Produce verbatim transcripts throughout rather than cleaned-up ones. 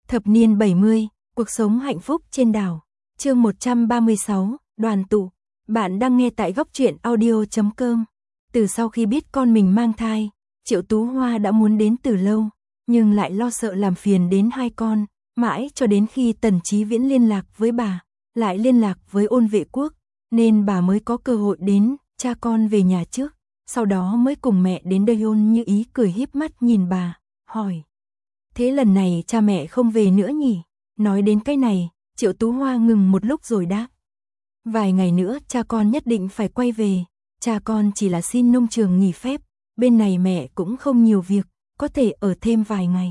Thập niên bảy mươi, cuộc sống hạnh phúc trên đảo. Chương một trăm ba mươi sáu, đoàn tụ. Bạn đang nghe tại góc truyện audio chấm com. Từ sau khi biết con mình mang thai, Triệu Tú Hoa đã muốn đến từ lâu, nhưng lại lo sợ làm phiền đến hai con, mãi cho đến khi Tần Chí Viễn liên lạc với bà, lại liên lạc với Ôn Vệ Quốc, nên bà mới có cơ hội đến, cha con về nhà trước, sau đó mới cùng mẹ đến đây. Ôn Như Ý cười híp mắt nhìn bà, hỏi: thế lần này cha mẹ không về nữa nhỉ? Nói đến cái này, Triệu Tú Hoa ngừng một lúc rồi đáp: vài ngày nữa cha con nhất định phải quay về, cha con chỉ là xin nông trường nghỉ phép, bên này mẹ cũng không nhiều việc, có thể ở thêm vài ngày.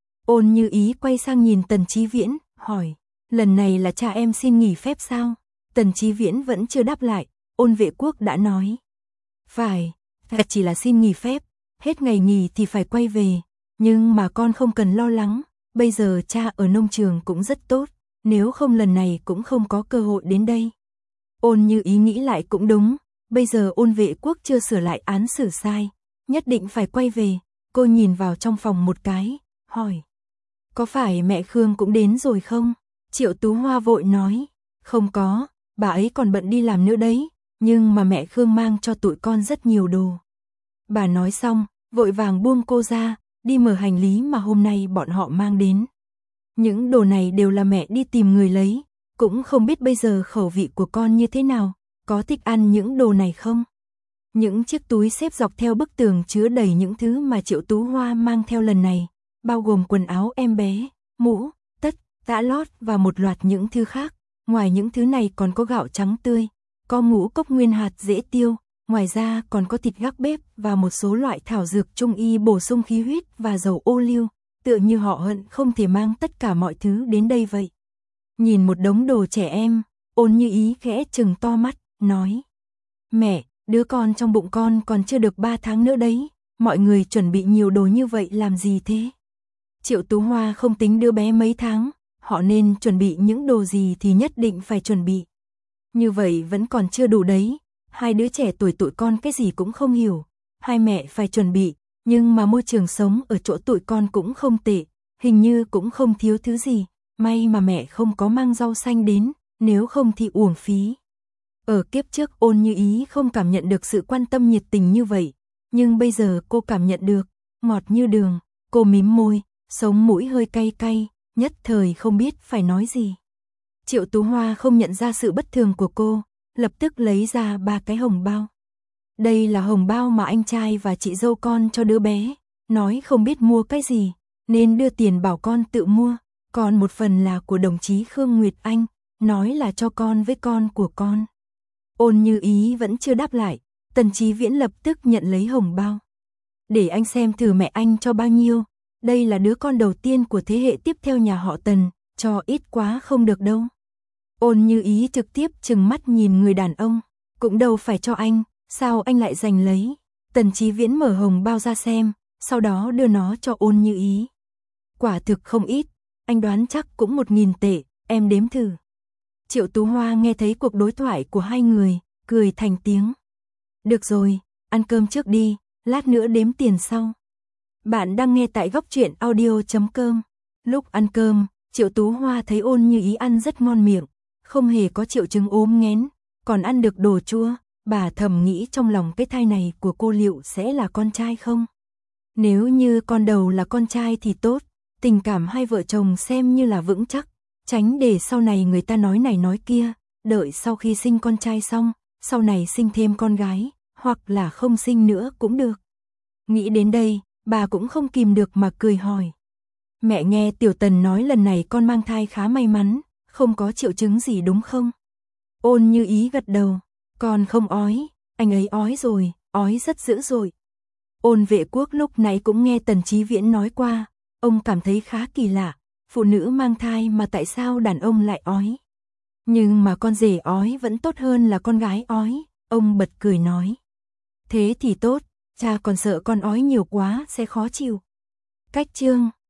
Ôn Như Ý quay sang nhìn Tần Chí Viễn, hỏi: lần này là cha em xin nghỉ phép sao? Tần Chí Viễn vẫn chưa đáp lại, Ôn Vệ Quốc đã nói: phải, thật chỉ là xin nghỉ phép, hết ngày nghỉ thì phải quay về, nhưng mà con không cần lo lắng, bây giờ cha ở nông trường cũng rất tốt, nếu không lần này cũng không có cơ hội đến đây. Ôn Như Ý nghĩ lại cũng đúng, bây giờ Ôn Vệ Quốc chưa sửa lại án xử sai, nhất định phải quay về. Cô nhìn vào trong phòng một cái, hỏi: có phải mẹ Khương cũng đến rồi không? Triệu Tú Hoa vội nói: không có, bà ấy còn bận đi làm nữa đấy, nhưng mà mẹ Khương mang cho tụi con rất nhiều đồ. Bà nói xong, vội vàng buông cô ra, đi mở hành lý mà hôm nay bọn họ mang đến. Những đồ này đều là mẹ đi tìm người lấy, cũng không biết bây giờ khẩu vị của con như thế nào, có thích ăn những đồ này không? Những chiếc túi xếp dọc theo bức tường chứa đầy những thứ mà Triệu Tú Hoa mang theo lần này, bao gồm quần áo em bé, mũ, tất, tã lót và một loạt những thứ khác. Ngoài những thứ này còn có gạo trắng tươi, có ngũ cốc nguyên hạt dễ tiêu, ngoài ra còn có thịt gác bếp và một số loại thảo dược trung y bổ sung khí huyết và dầu ô liu, tựa như họ hận không thể mang tất cả mọi thứ đến đây vậy. Nhìn một đống đồ trẻ em, Ôn Như Ý khẽ trừng to mắt, nói: mẹ, đứa con trong bụng con còn chưa được ba tháng nữa đấy, mọi người chuẩn bị nhiều đồ như vậy làm gì thế? Triệu Tú Hoa không tính đứa bé mấy tháng, họ nên chuẩn bị những đồ gì thì nhất định phải chuẩn bị. Như vậy vẫn còn chưa đủ đấy, hai đứa trẻ tuổi tụi con cái gì cũng không hiểu, hai mẹ phải chuẩn bị, nhưng mà môi trường sống ở chỗ tụi con cũng không tệ, hình như cũng không thiếu thứ gì, may mà mẹ không có mang rau xanh đến, nếu không thì uổng phí. Ở kiếp trước Ôn Như Ý không cảm nhận được sự quan tâm nhiệt tình như vậy, nhưng bây giờ cô cảm nhận được, ngọt như đường. Cô mím môi, sống mũi hơi cay cay, nhất thời không biết phải nói gì. Triệu Tú Hoa không nhận ra sự bất thường của cô, lập tức lấy ra ba cái hồng bao. Đây là hồng bao mà anh trai và chị dâu con cho đứa bé, nói không biết mua cái gì, nên đưa tiền bảo con tự mua, còn một phần là của đồng chí Khương Nguyệt Anh, nói là cho con với con của con. Ôn Như Ý vẫn chưa đáp lại, Tần Chí Viễn lập tức nhận lấy hồng bao. Để anh xem thử mẹ anh cho bao nhiêu, đây là đứa con đầu tiên của thế hệ tiếp theo nhà họ Tần, cho ít quá không được đâu. Ôn Như Ý trực tiếp trừng mắt nhìn người đàn ông, cũng đâu phải cho anh, sao anh lại giành lấy? Tần Chí Viễn mở hồng bao ra xem, sau đó đưa nó cho Ôn Như Ý. Quả thực không ít, anh đoán chắc cũng một nghìn tệ, em đếm thử. Triệu Tú Hoa nghe thấy cuộc đối thoại của hai người, cười thành tiếng. Được rồi, ăn cơm trước đi, lát nữa đếm tiền sau. Bạn đang nghe tại góc truyện audio chấm com. Lúc ăn cơm, Triệu Tú Hoa thấy Ôn Như Ý ăn rất ngon miệng, không hề có triệu chứng ốm nghén, còn ăn được đồ chua. Bà thầm nghĩ trong lòng cái thai này của cô liệu sẽ là con trai không? Nếu như con đầu là con trai thì tốt, tình cảm hai vợ chồng xem như là vững chắc, tránh để sau này người ta nói này nói kia, đợi sau khi sinh con trai xong, sau này sinh thêm con gái, hoặc là không sinh nữa cũng được. Nghĩ đến đây, bà cũng không kìm được mà cười hỏi: mẹ nghe Tiểu Tần nói lần này con mang thai khá may mắn, không có triệu chứng gì đúng không? Ôn Như Ý gật đầu: con không ói, anh ấy ói rồi, ói rất dữ dội. Ôn Vệ Quốc lúc nãy cũng nghe Tần Chí Viễn nói qua, ông cảm thấy khá kỳ lạ, phụ nữ mang thai mà tại sao đàn ông lại ói? Nhưng mà con rể ói vẫn tốt hơn là con gái ói, ông bật cười nói. Thế thì tốt, cha còn sợ con ói nhiều quá sẽ khó chịu. Cách chương